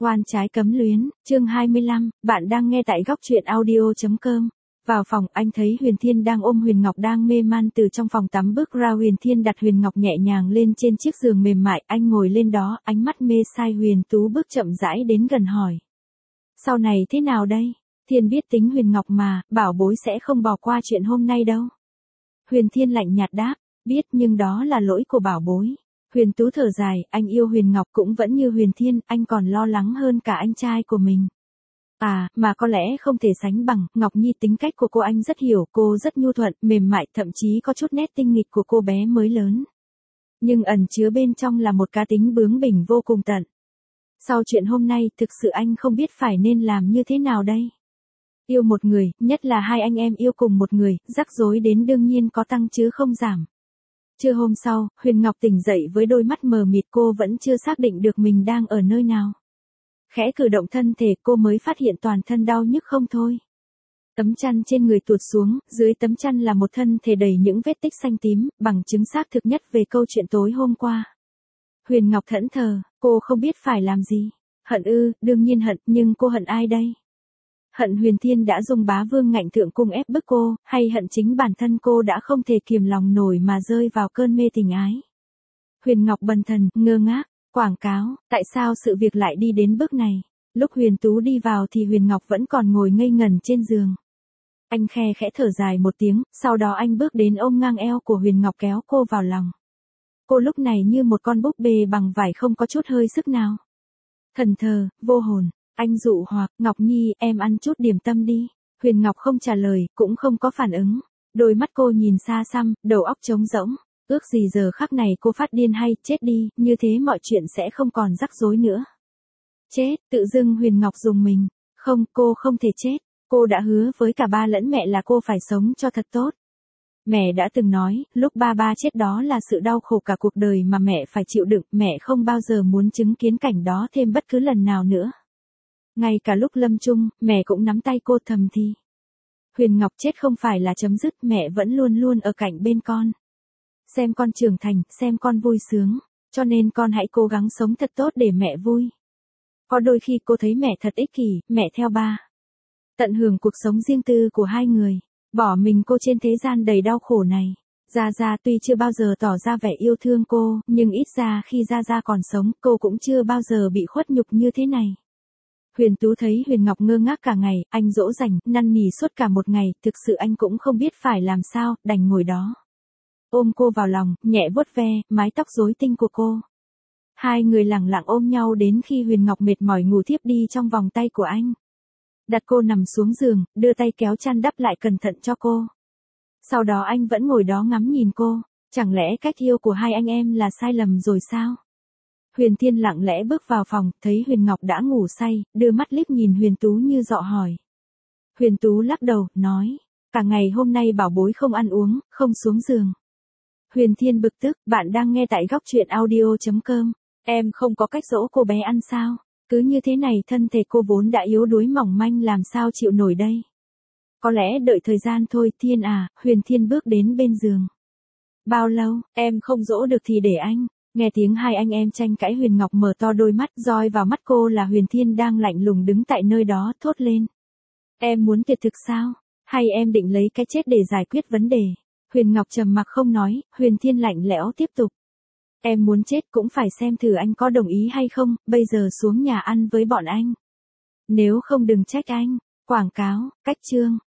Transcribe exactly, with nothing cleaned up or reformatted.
Oan trái cấm luyến, chương hai mươi lăm, bạn đang nghe tại góc truyện audio.com. Vào phòng, anh thấy Huyền Thiên đang ôm Huyền Ngọc đang mê man từ trong phòng tắm bước ra. Huyền Thiên đặt Huyền Ngọc nhẹ nhàng lên trên chiếc giường mềm mại, anh ngồi lên đó, ánh mắt mê say. Huyền Tú bước chậm rãi đến gần hỏi. Sau này thế nào đây? Thiên biết tính Huyền Ngọc mà, bảo bối sẽ không bỏ qua chuyện hôm nay đâu. Huyền Thiên lạnh nhạt đáp, biết nhưng đó là lỗi của bảo bối. Huyền Tú thở dài, anh yêu Huyền Ngọc cũng vẫn như Huyền Thiên, anh còn lo lắng hơn cả anh trai của mình. À, mà có lẽ không thể sánh bằng, Ngọc Nhi tính cách của cô anh rất hiểu, cô rất nhu thuận, mềm mại, thậm chí có chút nét tinh nghịch của cô bé mới lớn. Nhưng ẩn chứa bên trong là một cá tính bướng bỉnh vô cùng tận. Sau chuyện hôm nay, thực sự anh không biết phải nên làm như thế nào đây. Yêu một người, nhất là hai anh em yêu cùng một người, rắc rối đến đương nhiên có tăng chứ không giảm. Trưa hôm sau, Huyền Ngọc tỉnh dậy với đôi mắt mờ mịt, cô vẫn chưa xác định được mình đang ở nơi nào. Khẽ cử động thân thể cô mới phát hiện toàn thân đau nhức không thôi. Tấm chăn trên người tuột xuống, dưới tấm chăn là một thân thể đầy những vết tích xanh tím, bằng chứng xác thực nhất về câu chuyện tối hôm qua. Huyền Ngọc thẫn thờ, cô không biết phải làm gì. Hận ư, đương nhiên hận, nhưng cô hận ai đây? Hận Huyền Thiên đã dùng bá vương ngạnh thượng cung ép bức cô, hay hận chính bản thân cô đã không thể kiềm lòng nổi mà rơi vào cơn mê tình ái? Huyền Ngọc bần thần, ngơ ngác, quảng cáo, tại sao sự việc lại đi đến bước này? Lúc Huyền Tú đi vào thì Huyền Ngọc vẫn còn ngồi ngây ngẩn trên giường. Anh khe khẽ thở dài một tiếng, sau đó anh bước đến ôm ngang eo của Huyền Ngọc kéo cô vào lòng. Cô lúc này như một con búp bê bằng vải không có chút hơi sức nào. Thần thờ, vô hồn. Anh dụ hoặc, Ngọc Nhi, em ăn chút điểm tâm đi. Huyền Ngọc không trả lời, cũng không có phản ứng. Đôi mắt cô nhìn xa xăm, đầu óc trống rỗng. Ước gì giờ khắc này cô phát điên hay chết đi, như thế mọi chuyện sẽ không còn rắc rối nữa. Chết, tự dưng Huyền Ngọc dùng mình. Không, cô không thể chết. Cô đã hứa với cả ba lẫn mẹ là cô phải sống cho thật tốt. Mẹ đã từng nói, lúc ba ba chết đó là sự đau khổ cả cuộc đời mà mẹ phải chịu đựng, mẹ không bao giờ muốn chứng kiến cảnh đó thêm bất cứ lần nào nữa. Ngay cả lúc lâm chung, mẹ cũng nắm tay cô thầm thì. Huyền Ngọc chết không phải là chấm dứt, mẹ vẫn luôn luôn ở cạnh bên con. Xem con trưởng thành, xem con vui sướng, cho nên con hãy cố gắng sống thật tốt để mẹ vui. Có đôi khi cô thấy mẹ thật ích kỷ, mẹ theo ba. Tận hưởng cuộc sống riêng tư của hai người, bỏ mình cô trên thế gian đầy đau khổ này. Gia Gia tuy chưa bao giờ tỏ ra vẻ yêu thương cô, nhưng ít ra khi Gia Gia còn sống, cô cũng chưa bao giờ bị khuất nhục như thế này. Huyền Tú thấy Huyền Ngọc ngơ ngác cả ngày, anh dỗ dành, năn nỉ suốt cả một ngày, thực sự anh cũng không biết phải làm sao, đành ngồi đó. Ôm cô vào lòng, nhẹ vuốt ve, mái tóc rối tinh của cô. Hai người lẳng lặng ôm nhau đến khi Huyền Ngọc mệt mỏi ngủ thiếp đi trong vòng tay của anh. Đặt cô nằm xuống giường, đưa tay kéo chăn đắp lại cẩn thận cho cô. Sau đó anh vẫn ngồi đó ngắm nhìn cô, chẳng lẽ cách yêu của hai anh em là sai lầm rồi sao? Huyền Thiên lặng lẽ bước vào phòng, thấy Huyền Ngọc đã ngủ say, đưa mắt liếc nhìn Huyền Tú như dọ hỏi. Huyền Tú lắc đầu, nói, cả ngày hôm nay bảo bối không ăn uống, không xuống giường. Huyền Thiên bực tức, bạn đang nghe tại góc truyện audio.com, em không có cách dỗ cô bé ăn sao? Cứ như thế này thân thể cô vốn đã yếu đuối mỏng manh làm sao chịu nổi đây? Có lẽ đợi thời gian thôi. Thiên à, Huyền Thiên bước đến bên giường. Bao lâu, em không dỗ được thì để anh. Nghe tiếng hai anh em tranh cãi, Huyền Ngọc mở to đôi mắt, doi vào mắt cô là Huyền Thiên đang lạnh lùng đứng tại nơi đó, thốt lên. Em muốn tuyệt thực sao? Hay em định lấy cái chết để giải quyết vấn đề? Huyền Ngọc trầm mặc không nói, Huyền Thiên lạnh lẽo tiếp tục. Em muốn chết cũng phải xem thử anh có đồng ý hay không, bây giờ xuống nhà ăn với bọn anh. Nếu không đừng trách anh. Quảng cáo, cách chương.